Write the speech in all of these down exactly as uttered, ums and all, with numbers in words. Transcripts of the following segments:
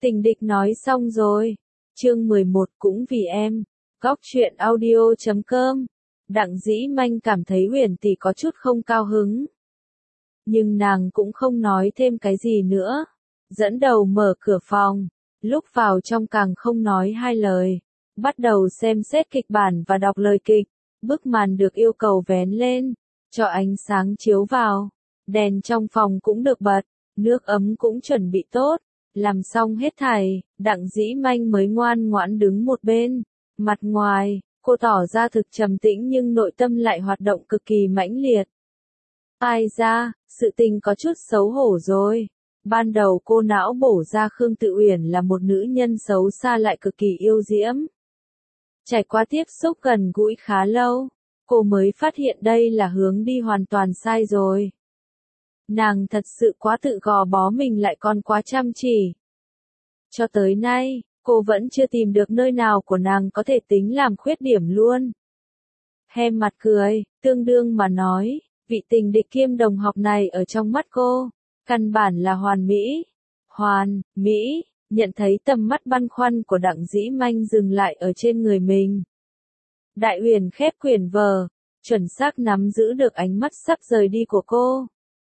Tình địch nói xong rồi. Chương mười một cũng vì em. Góc truyện audio chấm com. Đặng Dĩ Manh cảm thấy Huyền Tỷ có chút không cao hứng. Nhưng nàng cũng không nói thêm cái gì nữa. Dẫn đầu mở cửa phòng. Lúc vào trong càng không nói hai lời. Bắt đầu xem xét kịch bản và đọc lời kịch. Bức màn được yêu cầu vén lên. Cho ánh sáng chiếu vào. Đèn trong phòng cũng được bật. Nước ấm cũng chuẩn bị tốt. Làm xong hết thảy, Đặng Dĩ Manh mới ngoan ngoãn đứng một bên. Mặt ngoài, cô tỏ ra thực trầm tĩnh nhưng nội tâm lại hoạt động cực kỳ mãnh liệt. Ai ra, sự tình có chút xấu hổ rồi. Ban đầu cô não bổ ra Khương Tự Uyển là một nữ nhân xấu xa lại cực kỳ yêu diễm. Trải qua tiếp xúc gần gũi khá lâu, cô mới phát hiện đây là hướng đi hoàn toàn sai rồi. Nàng thật sự quá tự gò bó mình lại còn quá chăm chỉ. Cho tới nay, cô vẫn chưa tìm được nơi nào của nàng có thể tính làm khuyết điểm luôn. Hem mặt cười, tương đương mà nói, vị tình địch kiêm đồng học này ở trong mắt cô, căn bản là hoàn mỹ. Hoàn, mỹ, nhận thấy tầm mắt băn khoăn của Đặng Dĩ Manh dừng lại ở trên người mình. Đại Huyền khép quyển vở, chuẩn xác nắm giữ được ánh mắt sắp rời đi của cô.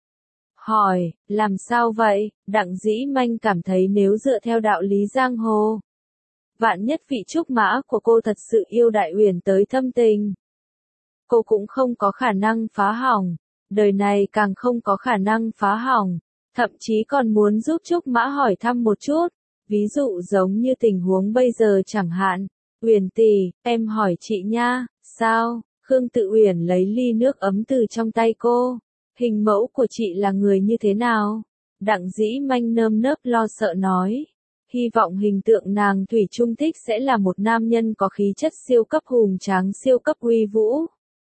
Hỏi, làm sao vậy? Đặng Dĩ Manh cảm thấy nếu dựa theo đạo lý giang hồ, vạn nhất vị trúc mã của cô thật sự yêu Đại Huyền tới thâm tình, cô cũng không có khả năng phá hỏng, đời này càng không có khả năng phá hỏng, thậm chí còn muốn giúp trúc mã hỏi thăm một chút, ví dụ giống như tình huống bây giờ chẳng hạn. Huyền tỷ, em hỏi chị nha, sao? Khương Tự Uyển lấy ly nước ấm từ trong tay cô. Hình mẫu của chị là người như thế nào? Đặng Dĩ Manh nơm nớp lo sợ nói. Hy vọng hình tượng nàng thủy chung thích sẽ là một nam nhân có khí chất siêu cấp hùng tráng siêu cấp uy vũ.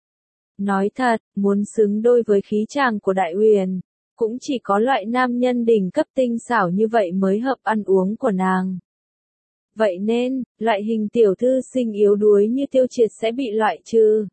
Nói thật, muốn xứng đôi với khí chàng của Đại Huyền, cũng chỉ có loại nam nhân đỉnh cấp tinh xảo như vậy mới hợp ăn uống của nàng. Vậy nên, loại hình tiểu thư sinh yếu đuối như Tiêu Triệt sẽ bị loại trừ.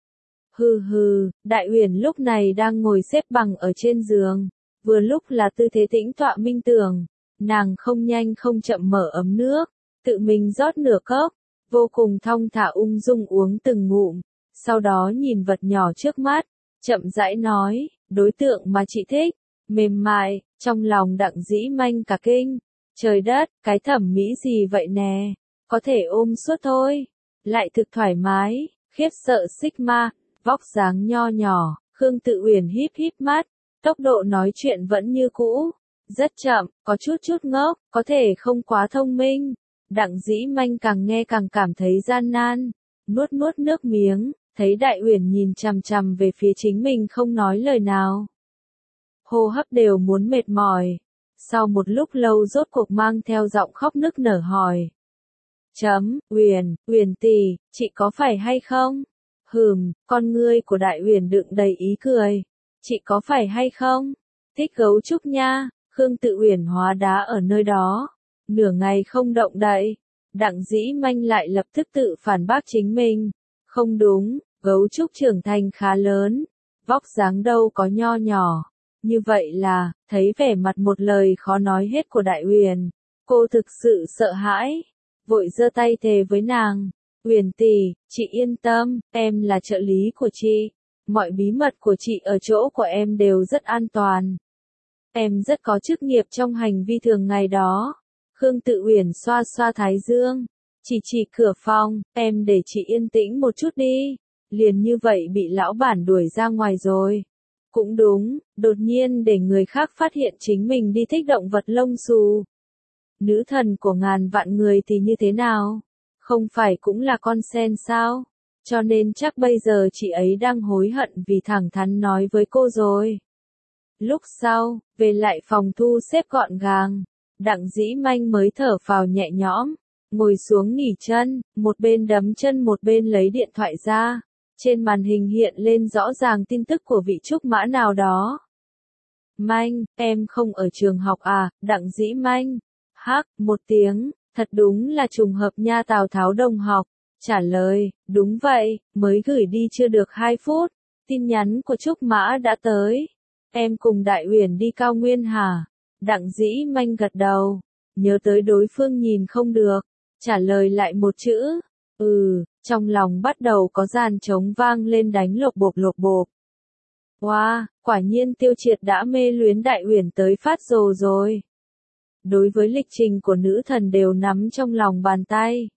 Hừ hừ, Đại Huyền lúc này đang ngồi xếp bằng ở trên giường, vừa lúc là tư thế tĩnh tọa minh tưởng, nàng không nhanh không chậm mở ấm nước, tự mình rót nửa cốc, vô cùng thong thả ung dung uống từng ngụm, sau đó nhìn vật nhỏ trước mắt, chậm rãi nói, đối tượng mà chị thích, mềm mại, trong lòng Đặng Dĩ Manh cả kinh, trời đất, cái thẩm mỹ gì vậy nè, có thể ôm suốt thôi, lại thực thoải mái, khiếp sợ Sigma. Vóc dáng nho nhỏ, Khương Tự Uyển híp híp mắt, tốc độ nói chuyện vẫn như cũ, rất chậm, có chút chút ngốc, có thể không quá thông minh. Đặng Dĩ Manh càng nghe càng cảm thấy gian nan, nuốt nuốt nước miếng, thấy Đại Huyền nhìn chằm chằm về phía chính mình không nói lời nào. Hô hấp đều muốn mệt mỏi, sau một lúc lâu rốt cuộc mang theo giọng khóc nức nở hỏi. Chấm, Huyền, Huyền tỷ, chị có phải hay không? Hừm, con ngươi của Đại Huyền đựng đầy ý cười. Chị có phải hay không? Thích gấu trúc nha. Khương Tự Uyển hóa đá ở nơi đó. Nửa ngày không động đậy. Đặng Dĩ Manh lại lập tức tự phản bác chính mình. Không đúng, gấu trúc trưởng thành khá lớn. Vóc dáng đâu có nho nhỏ. Như vậy là, thấy vẻ mặt một lời khó nói hết của Đại Huyền. Cô thực sự sợ hãi. Vội giơ tay thề với nàng. Huyền tỷ, chị yên tâm, em là trợ lý của chị. Mọi bí mật của chị ở chỗ của em đều rất an toàn. Em rất có chức nghiệp trong hành vi thường ngày đó. Khương Tự Uyển xoa xoa thái dương. Chỉ chỉ cửa phòng, em để chị yên tĩnh một chút đi. Liền như vậy bị lão bản đuổi ra ngoài rồi. Cũng đúng, đột nhiên để người khác phát hiện chính mình đi thích động vật lông xù. Nữ thần của ngàn vạn người thì như thế nào? Không phải cũng là con sen sao? Cho nên chắc bây giờ chị ấy đang hối hận vì thẳng thắn nói với cô rồi. Lúc sau, về lại phòng thu xếp gọn gàng, Đặng Dĩ Manh mới thở phào nhẹ nhõm, ngồi xuống nghỉ chân, một bên đấm chân một bên lấy điện thoại ra. Trên màn hình hiện lên rõ ràng tin tức của vị trúc mã nào đó. Manh, em không ở trường học à? Đặng Dĩ Manh. Hắc, một tiếng. Thật đúng là trùng hợp nha. Tào Tháo đồng học, trả lời, đúng vậy, mới gửi đi chưa được hai phút, tin nhắn của Trúc Mã đã tới. Em cùng Đại Huyền đi cao nguyên hả? Đặng Dĩ Manh gật đầu. nhớ tới đối phương nhìn không được, trả lời lại một chữ, ừ, trong lòng bắt đầu có dàn trống vang lên đánh lộc bộp lộc bộp. Wow, quả nhiên Tiêu Triệt đã mê luyến Đại Uyển tới phát rồ rồi. Đối với lịch trình của nữ thần đều nắm trong lòng bàn tay.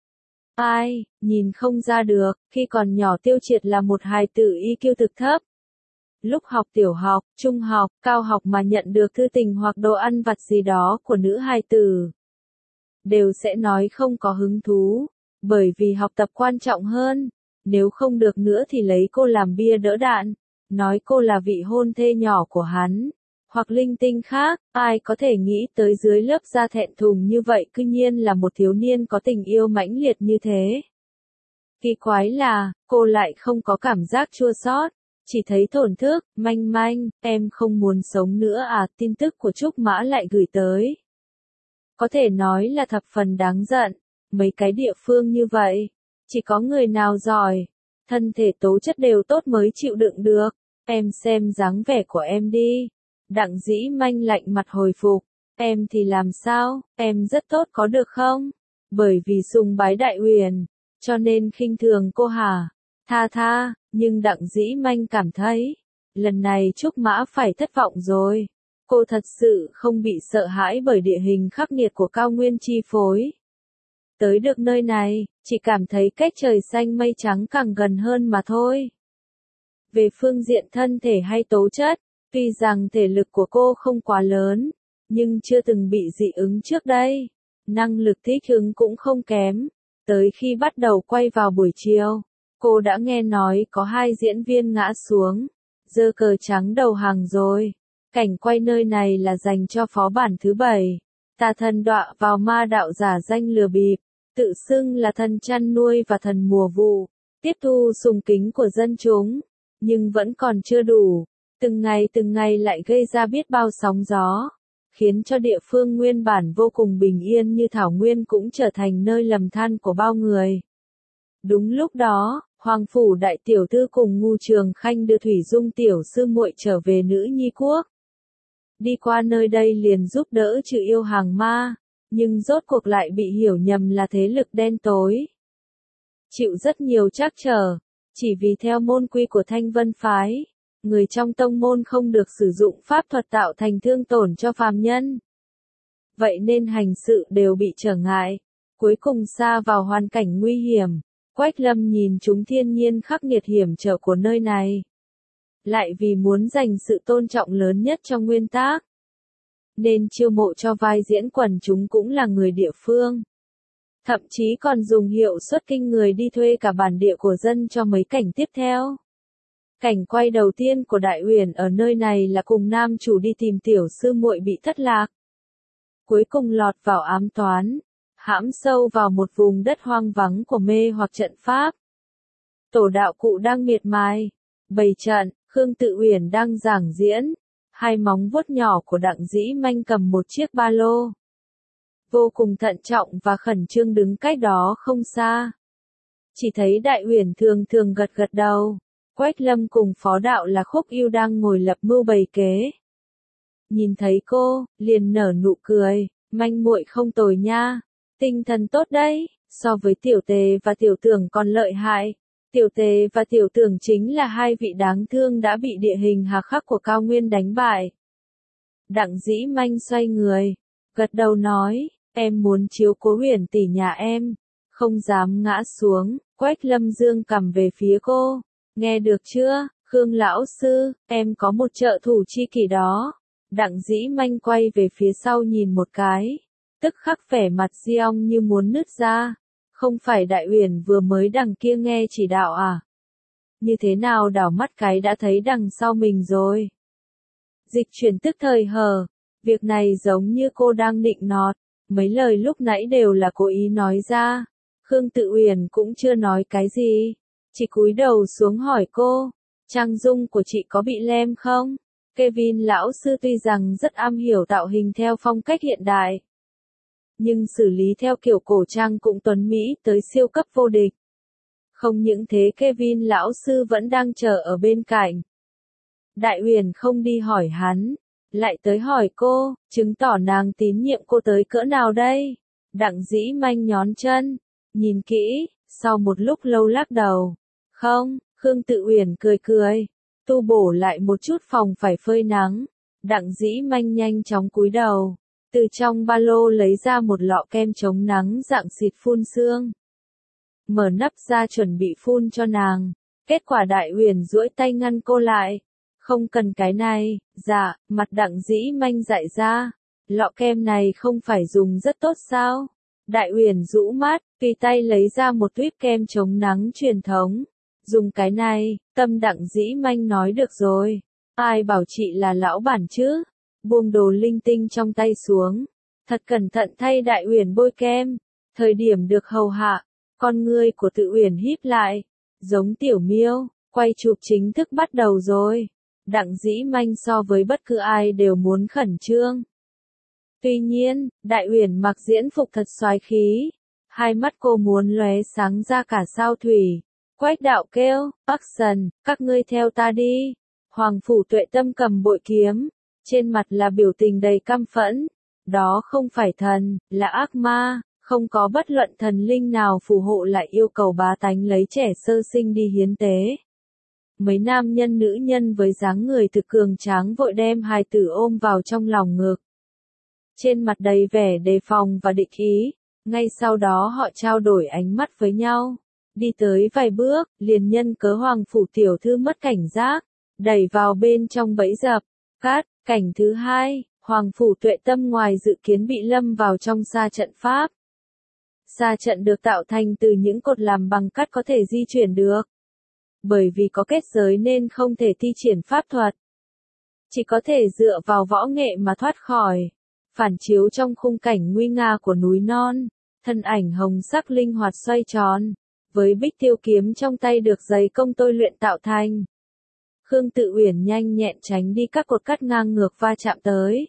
Ai, nhìn không ra được, khi còn nhỏ Tiêu Triệt là một hài tử i kiu thực thấp. Lúc học tiểu học, trung học, cao học mà nhận được thư tình hoặc đồ ăn vặt gì đó của nữ hài tử, đều sẽ nói không có hứng thú, bởi vì học tập quan trọng hơn, nếu không được nữa thì lấy cô làm bia đỡ đạn, nói cô là vị hôn thê nhỏ của hắn, hoặc linh tinh khác, ai có thể nghĩ tới dưới lớp da thẹn thùng như vậy cư nhiên là một thiếu niên có tình yêu mãnh liệt như thế. Kỳ quái là, cô lại không có cảm giác chua xót, chỉ thấy thổn thức, manh manh, em không muốn sống nữa à, tin tức của Trúc Mã lại gửi tới. Có thể nói là thập phần đáng giận, mấy cái địa phương như vậy, chỉ có người nào giỏi, thân thể tố chất đều tốt mới chịu đựng được, em xem dáng vẻ của em đi. Đặng Dĩ Manh lạnh mặt hồi phục, em thì làm sao, em rất tốt có được không? Bởi vì sùng bái Đại Uyển, cho nên khinh thường cô hả? Tha tha, nhưng Đặng Dĩ Manh cảm thấy, lần này Trúc Mã phải thất vọng rồi. Cô thật sự không bị sợ hãi bởi địa hình khắc nghiệt của cao nguyên chi phối. Tới được nơi này, chỉ cảm thấy cách trời xanh mây trắng càng gần hơn mà thôi. Về phương diện thân thể hay tố chất, tuy rằng thể lực của cô không quá lớn, nhưng chưa từng bị dị ứng trước đây. Năng lực thích ứng cũng không kém. Tới khi bắt đầu quay vào buổi chiều, cô đã nghe nói có hai diễn viên ngã xuống, giơ cờ trắng đầu hàng rồi. Cảnh quay nơi này là dành cho phó bản thứ bảy. Tà thần đọa vào ma đạo giả danh lừa bịp, tự xưng là thần chăn nuôi và thần mùa vụ, tiếp thu sùng kính của dân chúng, nhưng vẫn còn chưa đủ. Từng ngày từng ngày lại gây ra biết bao sóng gió, khiến cho địa phương nguyên bản vô cùng bình yên như Thảo Nguyên cũng trở thành nơi lầm than của bao người. Đúng lúc đó, Hoàng phủ đại tiểu thư cùng Ngu Trường Khanh đưa Thủy Dung tiểu sư muội trở về Nữ Nhi Quốc. Đi qua nơi đây liền giúp đỡ trừ yêu hàng ma, nhưng rốt cuộc lại bị hiểu nhầm là thế lực đen tối. Chịu rất nhiều trắc trở, chỉ vì theo môn quy của Thanh Vân Phái, người trong tông môn không được sử dụng pháp thuật tạo thành thương tổn cho phàm nhân. Vậy nên hành sự đều bị trở ngại, cuối cùng sa vào hoàn cảnh nguy hiểm. Quách Lâm nhìn chúng thiên nhiên khắc nghiệt hiểm trở của nơi này, lại vì muốn dành sự tôn trọng lớn nhất cho nguyên tác, nên chiêu mộ cho vai diễn quần chúng cũng là người địa phương. Thậm chí còn dùng hiệu suất kinh người đi thuê cả bản địa của dân cho mấy cảnh tiếp theo. Cảnh quay đầu tiên của Đại Uyển ở nơi này là cùng nam chủ đi tìm tiểu sư muội bị thất lạc. Cuối cùng lọt vào ám toán, hãm sâu vào một vùng đất hoang vắng của mê hoặc trận pháp. Tổ đạo cụ đang miệt mài, bày trận, Khương Tự Uyển đang giảng diễn, hai móng vuốt nhỏ của Đặng Dĩ Manh cầm một chiếc ba lô. Vô cùng thận trọng và khẩn trương đứng cách đó không xa. Chỉ thấy Đại Uyển thường thường gật gật đầu. Quách Lâm cùng phó đạo là Khúc Yêu đang ngồi lập mưu bày kế. Nhìn thấy cô, liền nở nụ cười, manh muội không tồi nha, tinh thần tốt đấy, so với Tiểu Tề và Tiểu Tưởng còn lợi hại. Tiểu Tề và Tiểu Tưởng chính là hai vị đáng thương đã bị địa hình hà khắc của cao nguyên đánh bại. Đặng Dĩ Manh xoay người, gật đầu nói, em muốn chiếu cố Huyền tỷ nhà em, không dám ngã xuống. Quách Lâm dương cầm về phía cô. Nghe được chưa, Khương lão sư, em có một trợ thủ chi kỷ đó. Đặng Dĩ Manh quay về phía sau nhìn một cái, tức khắc vẻ mặt Diong như muốn nứt ra. Không phải Đại Uyển vừa mới đằng kia nghe chỉ đạo à? Như thế nào đảo mắt cái đã thấy đằng sau mình rồi? Dịch chuyển tức thời hờ, việc này giống như cô đang nịnh nọt, mấy lời lúc nãy đều là cố ý nói ra. Khương Tự Uyển cũng chưa nói cái gì, chỉ cúi đầu xuống hỏi cô, trang dung của chị có bị lem không? Kevin lão sư tuy rằng rất am hiểu tạo hình theo phong cách hiện đại, nhưng xử lý theo kiểu cổ trang cũng tuấn mỹ tới siêu cấp vô địch. Không những thế Kevin lão sư vẫn đang chờ ở bên cạnh. Đại Uyển không đi hỏi hắn, lại tới hỏi cô, chứng tỏ nàng tín nhiệm cô tới cỡ nào đây? Đặng Dĩ Manh nhón chân, nhìn kỹ, sau một lúc lâu lắc đầu. Không, Khương Tự Uyển cười cười, tu bổ lại một chút phòng phải phơi nắng. Đặng Dĩ Manh nhanh chóng cúi đầu, từ trong ba lô lấy ra một lọ kem chống nắng dạng xịt phun sương. Mở nắp ra chuẩn bị phun cho nàng, kết quả Đại Uyển duỗi tay ngăn cô lại. Không cần cái này, dạ, mặt Đặng Dĩ Manh dại ra, lọ kem này không phải dùng rất tốt sao? Đại Uyển rũ mắt, tùy tay lấy ra một tuýp kem chống nắng truyền thống. Dùng cái này, tâm Đặng Dĩ Manh nói được rồi. Ai bảo chị là lão bản chứ? Buông đồ linh tinh trong tay xuống. Thật cẩn thận thay Đại Uyển bôi kem. Thời điểm được hầu hạ, con ngươi của Tự Uyển híp lại. Giống tiểu miêu, quay chụp chính thức bắt đầu rồi. Đặng Dĩ Manh so với bất cứ ai đều muốn khẩn trương. Tuy nhiên, Đại Uyển mặc diễn phục thật soái khí. Hai mắt cô muốn lóe sáng ra cả sao thủy. Quách đạo kêu, action, các ngươi theo ta đi. Hoàng Phủ Tuệ Tâm cầm bội kiếm, trên mặt là biểu tình đầy căm phẫn. Đó không phải thần, là ác ma, không có bất luận thần linh nào phù hộ lại yêu cầu bá tánh lấy trẻ sơ sinh đi hiến tế. Mấy nam nhân nữ nhân với dáng người thực cường tráng vội đem hài tử ôm vào trong lòng ngực. Trên mặt đầy vẻ đề phòng và địch ý, ngay sau đó họ trao đổi ánh mắt với nhau. Đi tới vài bước, liền nhân cớ Hoàng Phủ tiểu thư mất cảnh giác, đẩy vào bên trong bẫy dập. Cát, cảnh thứ hai, Hoàng Phủ Tuệ Tâm ngoài dự kiến bị lâm vào trong sa trận pháp. Sa trận được tạo thành từ những cột làm bằng cát có thể di chuyển được. Bởi vì có kết giới nên không thể thi triển pháp thuật. Chỉ có thể dựa vào võ nghệ mà thoát khỏi. Phản chiếu trong khung cảnh nguy nga của núi non, thân ảnh hồng sắc linh hoạt xoay tròn, với bích tiêu kiếm trong tay được giày công tôi luyện tạo thành. Khương Tự Uyển nhanh nhẹn tránh đi các cột cát ngang ngược va chạm tới.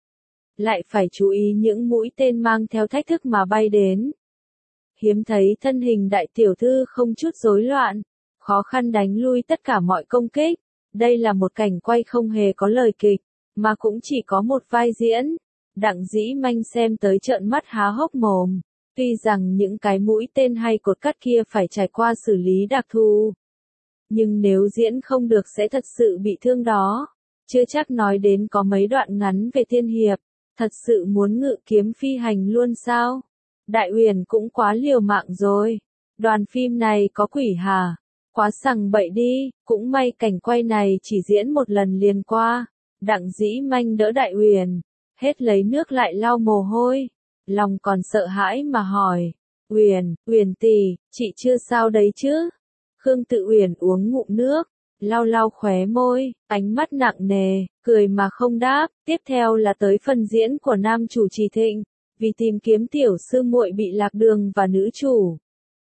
Lại phải chú ý những mũi tên mang theo thách thức mà bay đến. Hiếm thấy thân hình đại tiểu thư không chút rối loạn, khó khăn đánh lui tất cả mọi công kích. Đây là một cảnh quay không hề có lời kịch, mà cũng chỉ có một vai diễn. Đặng Dĩ Manh xem tới trợn mắt há hốc mồm. Tuy rằng những cái mũi tên hay cột cát kia phải trải qua xử lý đặc thù. Nhưng nếu diễn không được sẽ thật sự bị thương đó. Chưa chắc nói đến có mấy đoạn ngắn về tiên hiệp. Thật sự muốn ngự kiếm phi hành luôn sao? Đại Uyển cũng quá liều mạng rồi. Đoàn phim này có quỷ hả? Quá sằng bậy đi, cũng may cảnh quay này chỉ diễn một lần liền qua. Đặng Dĩ Manh đỡ Đại Uyển, hết lấy nước lại lau mồ hôi. Lòng còn sợ hãi mà hỏi, Uyển, Uyển tỷ, chị chưa sao đấy chứ? Khương Tự Uyển uống ngụm nước, lau lau khóe môi, ánh mắt nặng nề, cười mà không đáp. Tiếp theo là tới phần diễn của nam chủ Trì Thịnh, vì tìm kiếm tiểu sư muội bị lạc đường và nữ chủ.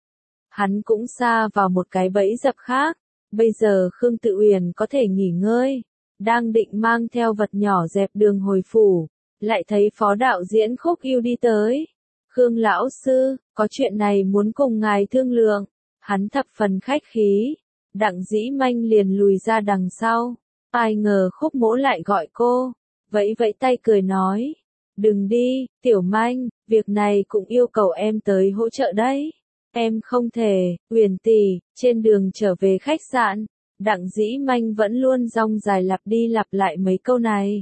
Hắn cũng sa vào một cái bẫy dập khác. Bây giờ Khương Tự Uyển có thể nghỉ ngơi, đang định mang theo vật nhỏ dẹp đường hồi phủ. Lại thấy phó đạo diễn Khúc Yêu đi tới. Khương lão sư, có chuyện này muốn cùng ngài thương lượng. Hắn thập phần khách khí. Đặng Dĩ Manh liền lùi ra đằng sau. Ai ngờ Khúc Mỗ lại gọi cô. Vẫy vẫy tay cười nói. Đừng đi, Tiểu Manh, việc này cũng yêu cầu em tới hỗ trợ đấy. Em không thể, Uyển tỷ, trên đường trở về khách sạn. Đặng Dĩ Manh vẫn luôn dong dài lặp đi lặp lại mấy câu này.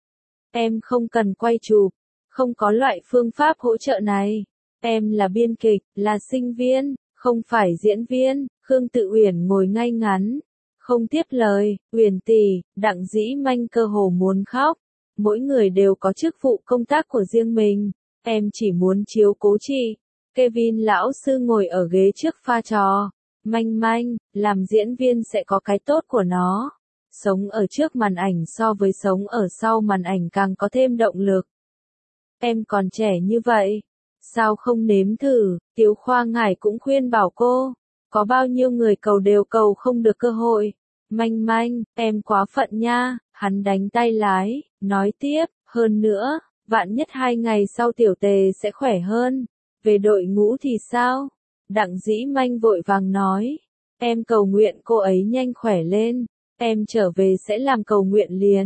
Em không cần quay chụp, không có loại phương pháp hỗ trợ này. Em là biên kịch, là sinh viên, không phải diễn viên. Khương Tự Uyển ngồi ngay ngắn, không tiếp lời. Uyển tỷ, Đặng Dĩ Manh cơ hồ muốn khóc. Mỗi người đều có chức vụ công tác của riêng mình. Em chỉ muốn chiếu cố chị. Kevin lão sư ngồi ở ghế trước pha trò. Manh Manh, làm diễn viên sẽ có cái tốt của nó. Sống ở trước màn ảnh so với sống ở sau màn ảnh càng có thêm động lực. Em còn trẻ như vậy, sao không nếm thử? Tiếu Khoa ngài cũng khuyên bảo cô. Có bao nhiêu người cầu đều cầu không được cơ hội. Manh Manh, em quá phận nha. Hắn đánh tay lái, nói tiếp, hơn nữa, vạn nhất hai ngày sau tiểu tề sẽ khỏe hơn. Về đội ngũ thì sao? Đặng Dĩ Manh vội vàng nói, em cầu nguyện cô ấy nhanh khỏe lên. Em trở về sẽ làm cầu nguyện liền.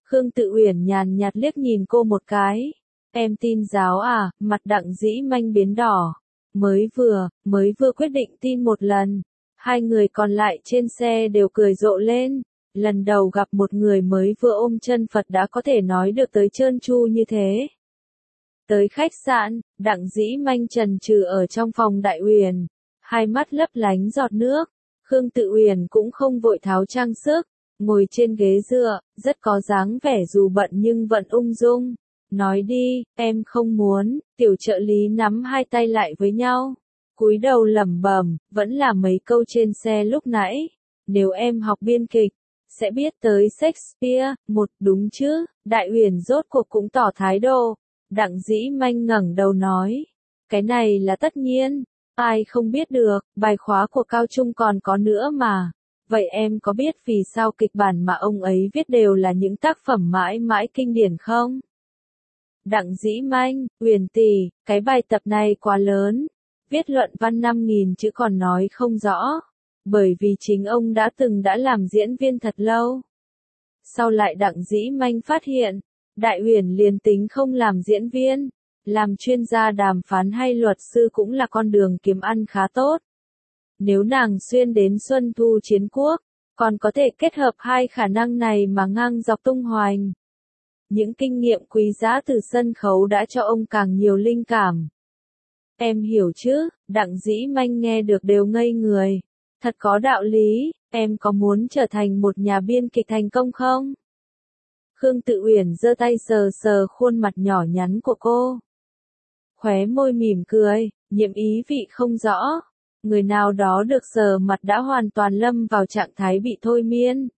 Khương Tự Uyển nhàn nhạt liếc nhìn cô một cái. Em tin giáo à, mặt Đặng Dĩ Manh biến đỏ. Mới vừa, mới vừa quyết định tin một lần. Hai người còn lại trên xe đều cười rộ lên. Lần đầu gặp một người mới vừa ôm chân Phật đã có thể nói được tới trơn tru như thế. Tới khách sạn, Đặng Dĩ Manh chần chừ ở trong phòng Đại Uyển, hai mắt lấp lánh giọt nước. Khương Tự Uyển cũng không vội tháo trang sức, ngồi trên ghế dựa, rất có dáng vẻ dù bận nhưng vẫn ung dung. Nói đi, em không muốn. Tiểu trợ lý nắm hai tay lại với nhau, cúi đầu lẩm bẩm, vẫn là mấy câu trên xe lúc nãy. Nếu em học biên kịch, sẽ biết tới Shakespeare, một, đúng chứ? Đại Uyển rốt cuộc cũng tỏ thái độ. Đặng Dĩ Manh ngẩng đầu nói, cái này là tất nhiên, ai không biết được, bài khóa của cao trung còn có nữa mà. Vậy em có biết vì sao kịch bản mà ông ấy viết đều là những tác phẩm mãi mãi kinh điển không? Đặng Dĩ Manh, Uyển tỷ, cái bài tập này quá lớn, viết luận văn năm nghìn chữ còn nói không rõ, bởi vì chính ông đã từng đã làm diễn viên thật lâu. Sau lại Đặng Dĩ Manh phát hiện, Đại Uyển liền tính không làm diễn viên, làm chuyên gia đàm phán hay luật sư cũng là con đường kiếm ăn khá tốt. Nếu nàng xuyên đến Xuân Thu Chiến Quốc, còn có thể kết hợp hai khả năng này mà ngang dọc tung hoành. Những kinh nghiệm quý giá từ sân khấu đã cho ông càng nhiều linh cảm. Em hiểu chứ? Đặng Dĩ Manh nghe được đều ngây người. Thật có đạo lý, em có muốn trở thành một nhà biên kịch thành công không? Khương Tự Uyển giơ tay sờ sờ khuôn mặt nhỏ nhắn của cô. Khóe môi mỉm cười, nhiệm ý vị không rõ. Người nào đó được sờ mặt đã hoàn toàn lâm vào trạng thái bị thôi miên.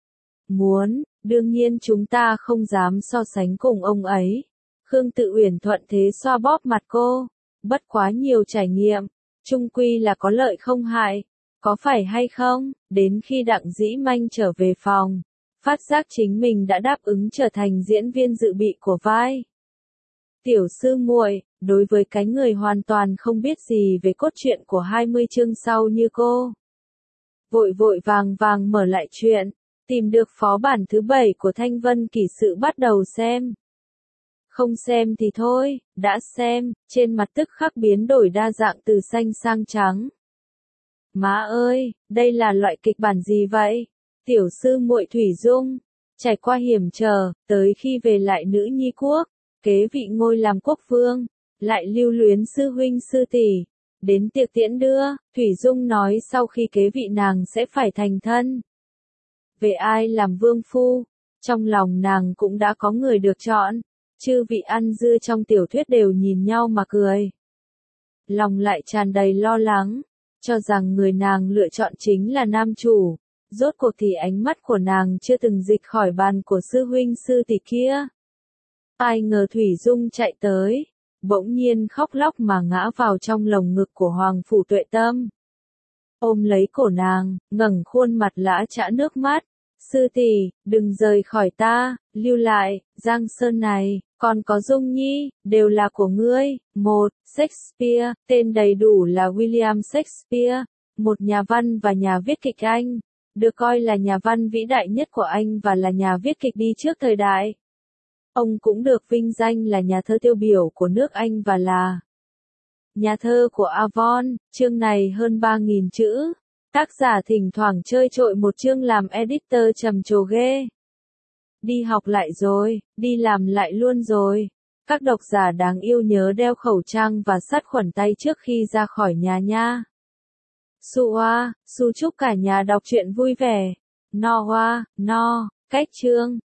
Muốn, đương nhiên chúng ta không dám so sánh cùng ông ấy. Khương Tự Uyển thuận thế xoa bóp mặt cô. Bất quá nhiều trải nghiệm, chung quy là có lợi không hại. Có phải hay không? Đến khi Đặng Dĩ Manh trở về phòng, phát giác chính mình đã đáp ứng trở thành diễn viên dự bị của vai tiểu sư muội. Đối với cái người hoàn toàn không biết gì về cốt truyện của hai mươi chương sau như cô, vội vội vàng vàng mở lại chuyện, tìm được phó bản thứ bảy của Thanh Vân Kỷ Sự bắt đầu xem. Không xem thì thôi, đã xem, trên mặt tức khắc biến đổi đa dạng từ xanh sang trắng. Má ơi, đây là loại kịch bản gì vậy? Tiểu sư muội Thủy Dung, trải qua hiểm trở, tới khi về lại nữ nhi quốc, kế vị ngôi làm quốc vương, lại lưu luyến sư huynh sư tỷ. Đến tiệc tiễn đưa, Thủy Dung nói sau khi kế vị nàng sẽ phải thành thân. Về ai làm vương phu, trong lòng nàng cũng đã có người được chọn, chư vị ăn dưa trong tiểu thuyết đều nhìn nhau mà cười. Lòng lại tràn đầy lo lắng, cho rằng người nàng lựa chọn chính là nam chủ. Rốt cuộc thì ánh mắt của nàng chưa từng dịch khỏi bàn của sư huynh sư tỷ kia. Ai ngờ Thủy Dung chạy tới, bỗng nhiên khóc lóc mà ngã vào trong lồng ngực của Hoàng Phủ Tuệ Tâm. Ôm lấy cổ nàng, ngẩng khuôn mặt lã chã nước mắt. Sư tỷ, đừng rời khỏi ta, lưu lại, Giang Sơn này, còn có Dung Nhi, đều là của ngươi. Một, Shakespeare, tên đầy đủ là William Shakespeare, một nhà văn và nhà viết kịch Anh, được coi là nhà văn vĩ đại nhất của Anh và là nhà viết kịch đi trước thời đại. Ông cũng được vinh danh là nhà thơ tiêu biểu của nước Anh và là nhà thơ của Avon. Chương này hơn ba nghìn chữ. Tác giả thỉnh thoảng chơi trội một chương làm editor trầm trồ ghê. Đi học lại rồi, đi làm lại luôn rồi. Các độc giả đáng yêu nhớ đeo khẩu trang và sát khuẩn tay trước khi ra khỏi nhà nha. Su Hoa, Su chúc cả nhà đọc truyện vui vẻ. No Hoa, no, cách chương.